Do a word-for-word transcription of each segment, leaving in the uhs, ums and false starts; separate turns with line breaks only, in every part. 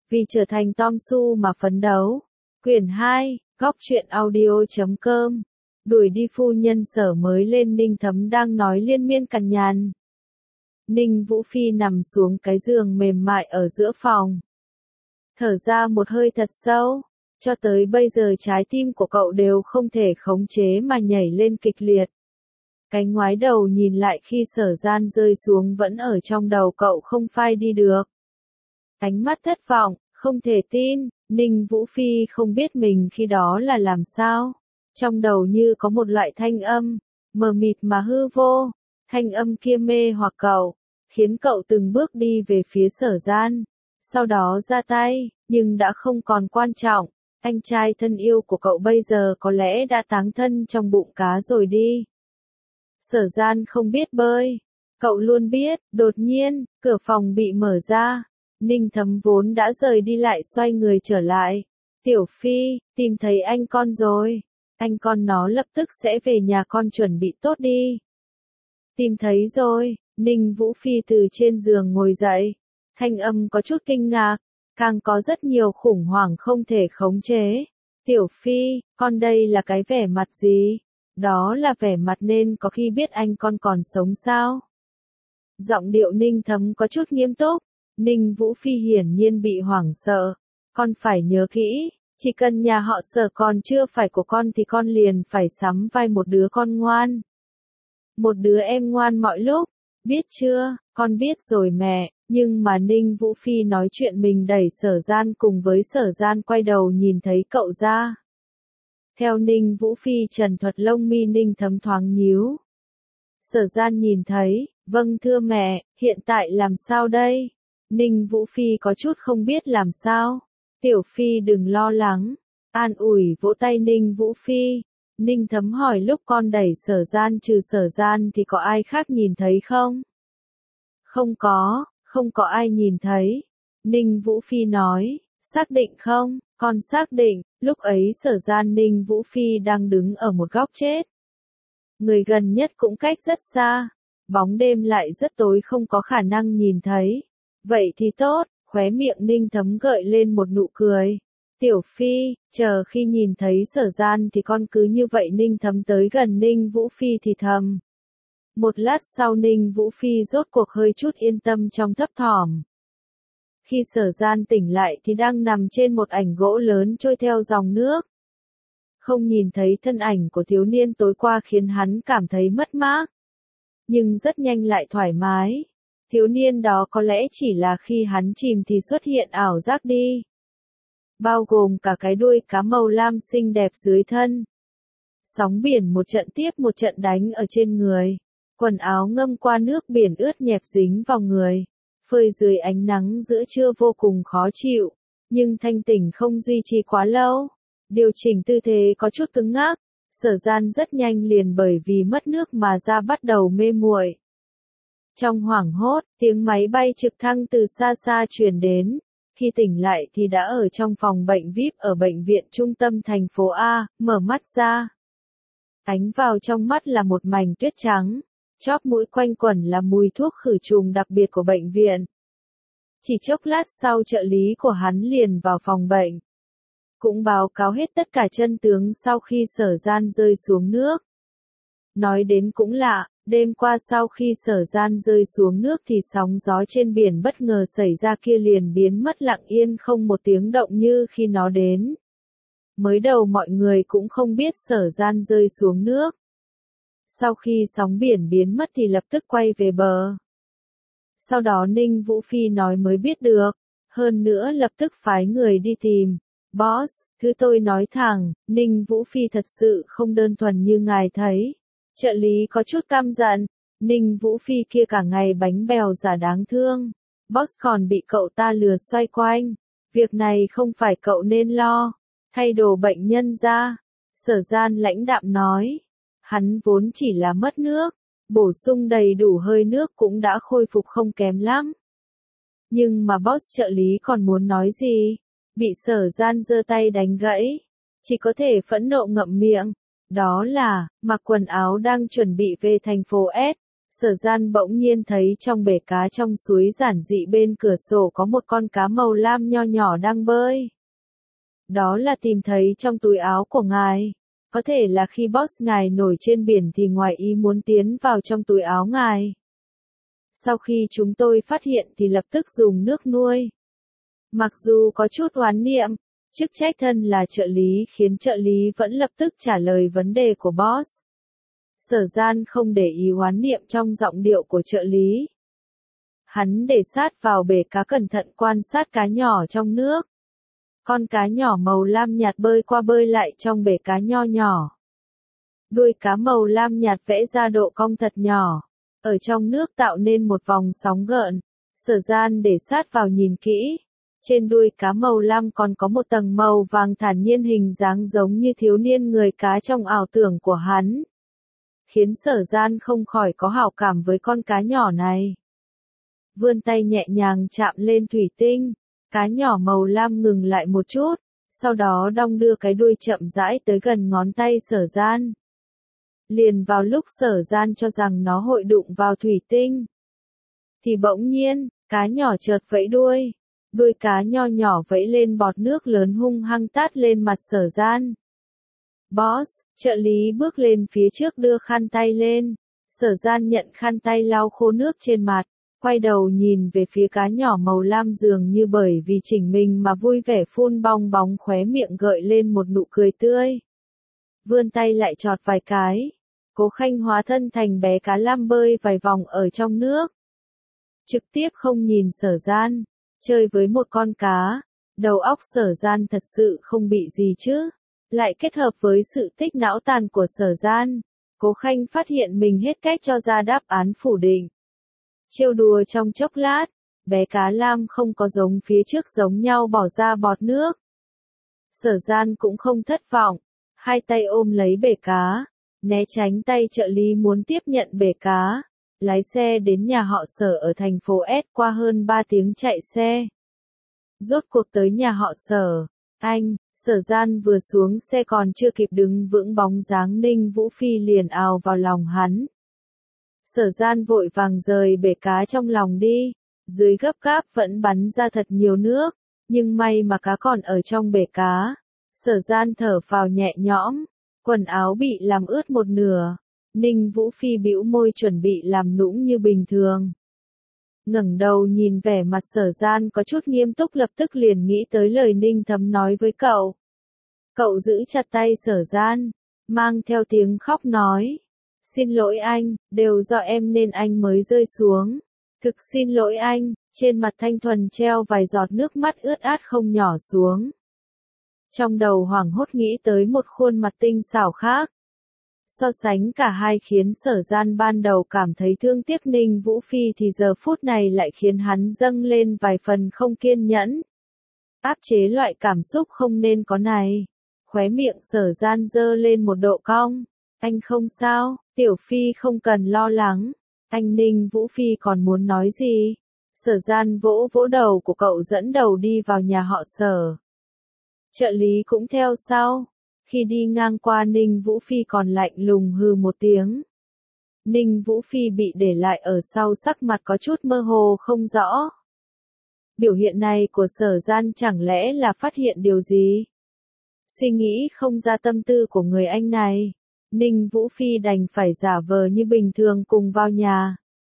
Vì trở thành Tom Su mà phấn đấu. Quyển hai, góc truyện audio chấm com. Đuổi đi phu nhân Sở mới lên. Ninh Thấm đang nói liên miên cằn nhằn. Ninh Vũ Phi nằm xuống cái giường mềm mại ở giữa phòng. Thở ra một hơi thật sâu. Cho tới bây giờ trái tim của cậu đều không thể khống chế mà nhảy lên kịch liệt. Cái ngoái đầu nhìn lại khi Sở Gian rơi xuống vẫn ở trong đầu cậu không phai đi được. Ánh mắt thất vọng, không thể tin, Ninh Vũ Phi không biết mình khi đó là làm sao. Trong đầu như có một loại thanh âm, mờ mịt mà hư vô. Thanh âm kia mê hoặc cậu, khiến cậu từng bước đi về phía Sở Gian. Sau đó ra tay, nhưng đã không còn quan trọng. Anh trai thân yêu của cậu bây giờ có lẽ đã táng thân trong bụng cá rồi đi. Sở Gian không biết bơi. Cậu luôn biết, đột nhiên, cửa phòng bị mở ra. Ninh Thấm vốn đã rời đi lại xoay người trở lại. Tiểu Phi, tìm thấy anh con rồi. Anh con nó lập tức sẽ về nhà con chuẩn bị tốt đi. Tìm thấy rồi, Ninh Vũ Phi từ trên giường ngồi dậy. Thanh âm có chút kinh ngạc, càng có rất nhiều khủng hoảng không thể khống chế. Tiểu Phi, con đây là cái vẻ mặt gì? Đó là vẻ mặt nên có khi biết anh con còn sống sao? Giọng điệu Ninh Thấm có chút nghiêm túc. Ninh Vũ Phi hiển nhiên bị hoảng sợ. Con phải nhớ kỹ, chỉ cần nhà họ Sở còn chưa phải của con thì con liền phải sắm vai một đứa con ngoan. Một đứa em ngoan mọi lúc. Biết chưa, con biết rồi mẹ. Nhưng mà Ninh Vũ Phi nói chuyện mình đẩy Sở Gian cùng với Sở Gian quay đầu nhìn thấy cậu ra. Theo Ninh Vũ Phi trần thuật lông mi Ninh Thấm thoáng nhíu. Sở Gian nhìn thấy, vâng thưa mẹ, hiện tại làm sao đây? Ninh Vũ Phi có chút không biết làm sao. Tiểu Phi đừng lo lắng. An ủi vỗ tay Ninh Vũ Phi. Ninh Thấm hỏi lúc con đẩy Sở Gian trừ Sở Gian thì có ai khác nhìn thấy không? Không có, không có ai nhìn thấy. Ninh Vũ Phi nói, xác định không? Con xác định, lúc ấy Sở Gian Ninh Vũ Phi đang đứng ở một góc chết. Người gần nhất cũng cách rất xa. Bóng đêm lại rất tối không có khả năng nhìn thấy. Vậy thì tốt, khóe miệng Ninh Thấm gợi lên một nụ cười. Tiểu Phi, chờ khi nhìn thấy Sở Gian thì con cứ như vậy. Ninh Thấm tới gần Ninh Vũ Phi thì thầm. Một lát sau Ninh Vũ Phi rốt cuộc hơi chút yên tâm trong thấp thỏm. Khi Sở Gian tỉnh lại thì đang nằm trên một ảnh gỗ lớn trôi theo dòng nước. Không nhìn thấy thân ảnh của thiếu niên tối qua khiến hắn cảm thấy mất mát. Nhưng rất nhanh lại thoải mái. Thiếu niên đó có lẽ chỉ là khi hắn chìm thì xuất hiện ảo giác đi. Bao gồm cả cái đuôi cá màu lam xinh đẹp dưới thân. Sóng biển một trận tiếp một trận đánh ở trên người. Quần áo ngâm qua nước biển ướt nhẹp dính vào người. Phơi dưới ánh nắng giữa trưa vô cùng khó chịu. Nhưng thanh tỉnh không duy trì quá lâu. Điều chỉnh tư thế có chút cứng ngắc. Sở Gian rất nhanh liền bởi vì mất nước mà da bắt đầu mê muội. Trong hoảng hốt, tiếng máy bay trực thăng từ xa xa truyền đến. Khi tỉnh lại thì đã ở trong phòng bệnh vi ai pi ở bệnh viện trung tâm thành phố A, mở mắt ra. Ánh vào trong mắt là một mảnh tuyết trắng. Chóp mũi quanh quẩn là mùi thuốc khử trùng đặc biệt của bệnh viện. Chỉ chốc lát sau trợ lý của hắn liền vào phòng bệnh. Cũng báo cáo hết tất cả chân tướng sau khi Sở Gian rơi xuống nước. Nói đến cũng lạ, đêm qua sau khi Sở Gian rơi xuống nước thì sóng gió trên biển bất ngờ xảy ra kia liền biến mất lặng yên không một tiếng động như khi nó đến. Mới đầu mọi người cũng không biết Sở Gian rơi xuống nước. Sau khi sóng biển biến mất thì lập tức quay về bờ. Sau đó Ninh Vũ Phi nói mới biết được, hơn nữa lập tức phái người đi tìm. Boss, thứ tôi nói thẳng, Ninh Vũ Phi thật sự không đơn thuần như ngài thấy. Trợ lý có chút căm giận, Ninh Vũ Phi kia cả ngày bánh bèo giả đáng thương. Boss còn bị cậu ta lừa xoay quanh. Việc này không phải cậu nên lo. Thay đồ bệnh nhân ra. Sở Gian lãnh đạm nói. Hắn vốn chỉ là mất nước. Bổ sung đầy đủ hơi nước cũng đã khôi phục không kém lắm. Nhưng mà boss trợ lý còn muốn nói gì? Bị Sở Gian giơ tay đánh gãy. Chỉ có thể phẫn nộ ngậm miệng. Đó là, mặc quần áo đang chuẩn bị về thành phố S. Sở Gian bỗng nhiên thấy trong bể cá trong suối giản dị bên cửa sổ có một con cá màu lam nho nhỏ đang bơi. Đó là tìm thấy trong túi áo của ngài. Có thể là khi boss ngài nổi trên biển thì ngoài ý muốn tiến vào trong túi áo ngài. Sau khi chúng tôi phát hiện thì lập tức dùng nước nuôi. Mặc dù có chút oán niệm, chức trách thân là trợ lý khiến trợ lý vẫn lập tức trả lời vấn đề của boss. Sở Gian không để ý oán niệm trong giọng điệu của trợ lý. Hắn để sát vào bể cá cẩn thận quan sát cá nhỏ trong nước. Con cá nhỏ màu lam nhạt bơi qua bơi lại trong bể cá nho nhỏ. Đuôi cá màu lam nhạt vẽ ra độ cong thật nhỏ, ở trong nước tạo nên một vòng sóng gợn. Sở Gian để sát vào nhìn kỹ. Trên đuôi cá màu lam còn có một tầng màu vàng thản nhiên hình dáng giống như thiếu niên người cá trong ảo tưởng của hắn. Khiến Sở Gian không khỏi có hảo cảm với con cá nhỏ này. Vươn tay nhẹ nhàng chạm lên thủy tinh, cá nhỏ màu lam ngừng lại một chút, sau đó đong đưa cái đuôi chậm rãi tới gần ngón tay Sở Gian. Liền vào lúc Sở Gian cho rằng nó hội đụng vào thủy tinh, thì bỗng nhiên, cá nhỏ chợt vẫy đuôi, đuôi cá nho nhỏ vẫy lên bọt nước lớn hung hăng tát lên mặt Sở Gian. Boss, trợ lý bước lên phía trước đưa khăn tay lên. Sở Gian nhận khăn tay lau khô nước trên mặt, quay đầu nhìn về phía cá nhỏ màu lam dường như bởi vì chỉnh mình mà vui vẻ phun bong bóng khóe miệng gợi lên một nụ cười tươi. Vươn tay lại chọt vài cái, Cố Khanh hóa thân thành bé cá lam bơi vài vòng ở trong nước. Trực tiếp không nhìn Sở Gian, chơi với một con cá, đầu óc Sở Gian thật sự không bị gì chứ. Lại kết hợp với sự tích não tàn của Sở Gian, Cố Khanh phát hiện mình hết cách cho ra đáp án phủ định. Trêu đùa trong chốc lát, bé cá lam không có giống phía trước giống nhau bỏ ra bọt nước. Sở Gian cũng không thất vọng, hai tay ôm lấy bể cá, né tránh tay trợ lý muốn tiếp nhận bể cá, lái xe đến nhà họ Sở ở thành phố S qua hơn ba tiếng chạy xe. Rốt cuộc tới nhà họ Sở, anh, Sở Gian vừa xuống xe còn chưa kịp đứng vững bóng dáng Ninh Vũ Phi liền ào vào lòng hắn. Sở Gian vội vàng rời bể cá trong lòng đi, dưới gấp gáp vẫn bắn ra thật nhiều nước, nhưng may mà cá còn ở trong bể cá. Sở Gian thở phào nhẹ nhõm, quần áo bị làm ướt một nửa, Ninh Vũ Phi bĩu môi chuẩn bị làm nũng như bình thường. Ngẩng đầu nhìn vẻ mặt Sở Gian có chút nghiêm túc lập tức liền nghĩ tới lời Ninh Thấm nói với cậu. Cậu giữ chặt tay Sở Gian, mang theo tiếng khóc nói. Xin lỗi anh, đều do em nên anh mới rơi xuống. Thực xin lỗi anh, trên mặt thanh thuần treo vài giọt nước mắt ướt át không nhỏ xuống. Trong đầu hoảng hốt nghĩ tới một khuôn mặt tinh xảo khác. So sánh cả hai khiến Sở Gian ban đầu cảm thấy thương tiếc Ninh Vũ Phi thì giờ phút này lại khiến hắn dâng lên vài phần không kiên nhẫn. Áp chế loại cảm xúc không nên có này. Khóe miệng Sở Gian dơ lên một độ cong. Anh không sao, Tiểu Phi không cần lo lắng. Anh Ninh Vũ Phi còn muốn nói gì? Sở Gian vỗ vỗ đầu của cậu dẫn đầu đi vào nhà họ Sở. Trợ lý cũng theo sau. Khi đi ngang qua Ninh Vũ Phi còn lạnh lùng hừ một tiếng. Ninh Vũ Phi bị để lại ở sau sắc mặt có chút mơ hồ không rõ. Biểu hiện này của Sở Gian chẳng lẽ là phát hiện điều gì? Suy nghĩ không ra tâm tư của người anh này. Ninh Vũ Phi đành phải giả vờ như bình thường cùng vào nhà.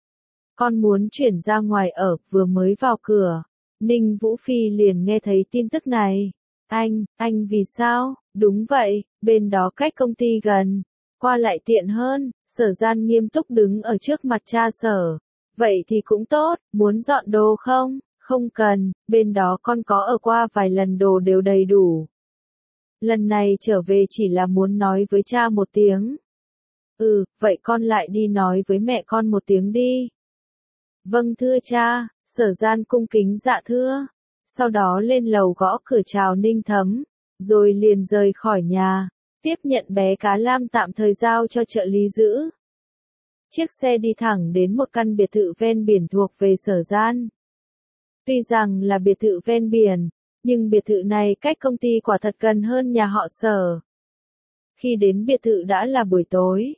Con muốn chuyển ra ngoài ở, vừa mới vào cửa. Ninh Vũ Phi liền nghe thấy tin tức này. Anh, anh vì sao? Đúng vậy, bên đó cách công ty gần. Qua lại tiện hơn. Sở Gian nghiêm túc đứng ở trước mặt cha Sở. Vậy thì cũng tốt, muốn dọn đồ không? Không cần, bên đó con có ở qua vài lần đồ đều đầy đủ. Lần này trở về chỉ là muốn nói với cha một tiếng. Ừ, vậy con lại đi nói với mẹ con một tiếng đi. Vâng thưa cha, Sở Gian cung kính dạ thưa. Sau đó lên lầu gõ cửa chào Ninh Thấm, rồi liền rời khỏi nhà, tiếp nhận bé cá lam tạm thời giao cho trợ lý giữ. Chiếc xe đi thẳng đến một căn biệt thự ven biển thuộc về Sở Gian. Tuy rằng là biệt thự ven biển, nhưng biệt thự này cách công ty quả thật gần hơn nhà họ Sở. Khi đến biệt thự đã là buổi tối,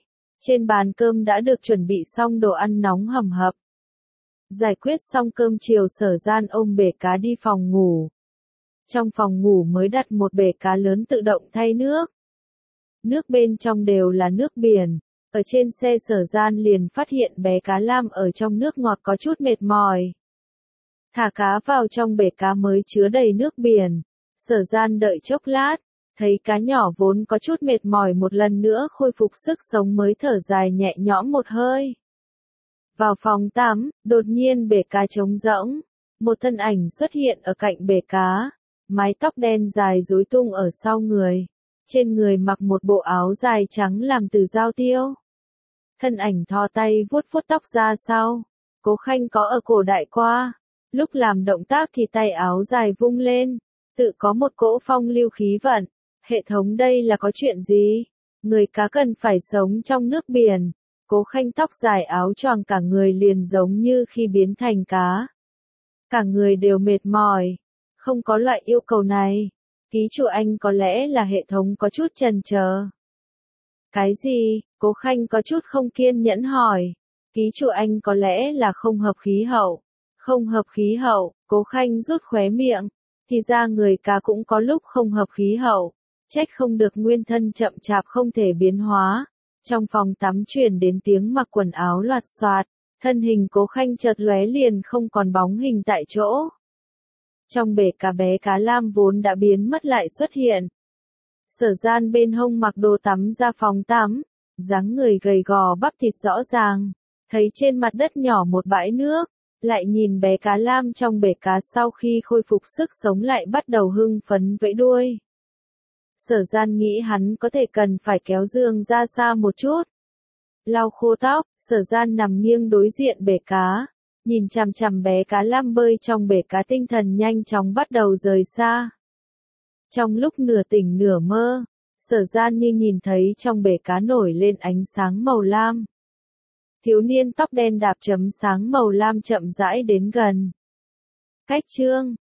Trên bàn cơm đã được chuẩn bị xong đồ ăn nóng hầm hập. Giải quyết xong cơm chiều Sở Gian ôm bể cá đi phòng ngủ. Trong phòng ngủ mới đặt một bể cá lớn tự động thay nước. Nước bên trong đều là nước biển. Ở trên xe Sở Gian liền phát hiện bé cá lam ở trong nước ngọt có chút mệt mỏi. Thả cá vào trong bể cá mới chứa đầy nước biển. Sở Gian đợi chốc lát, thấy cá nhỏ vốn có chút mệt mỏi một lần nữa khôi phục sức sống mới thở dài nhẹ nhõm một hơi. Vào phòng tắm, đột nhiên bể cá trống rỗng. Một thân ảnh xuất hiện ở cạnh bể cá. Mái tóc đen dài rối tung ở sau người. Trên người mặc một bộ áo dài trắng làm từ dao tiêu. Thân ảnh thò tay vuốt vuốt tóc ra sau. Cố Khanh có ở cổ đại qua. Lúc làm động tác thì tay áo dài vung lên. Tự có một cỗ phong lưu khí vận. Hệ thống đây là có chuyện gì? Người cá cần phải sống trong nước biển. Cố Khanh tóc dài áo choàng cả người liền giống như khi biến thành cá. Cả người đều mệt mỏi. Không có loại yêu cầu này. Ký chủ anh có lẽ là hệ thống có chút chần chờ. Cái gì? Cố Khanh có chút không kiên nhẫn hỏi. Ký chủ anh có lẽ là không hợp khí hậu. Không hợp khí hậu, Cố Khanh rút khóe miệng. Thì ra người cá cũng có lúc không hợp khí hậu. Trách không được nguyên thân chậm chạp không thể biến hóa. Trong phòng tắm truyền đến tiếng mặc quần áo loạt soạt. Thân hình Cố Khanh chợt lóe liền không còn bóng hình tại chỗ. Trong bể cá bé cá lam vốn đã biến mất lại xuất hiện. Sở Gian bên hông mặc đồ tắm ra phòng tắm. Dáng người gầy gò bắp thịt rõ ràng. Thấy trên mặt đất nhỏ một bãi nước. Lại nhìn bé cá lam trong bể cá sau khi khôi phục sức sống lại bắt đầu hưng phấn vẫy đuôi. Sở Gian nghĩ hắn có thể cần phải kéo giường ra xa một chút. Lau khô tóc, Sở Gian nằm nghiêng đối diện bể cá. Nhìn chằm chằm bé cá lam bơi trong bể cá tinh thần nhanh chóng bắt đầu rời xa. Trong lúc nửa tỉnh nửa mơ, Sở Gian như nhìn thấy trong bể cá nổi lên ánh sáng màu lam. Thiếu niên tóc đen đạp chấm sáng màu lam chậm rãi đến gần. Cách chương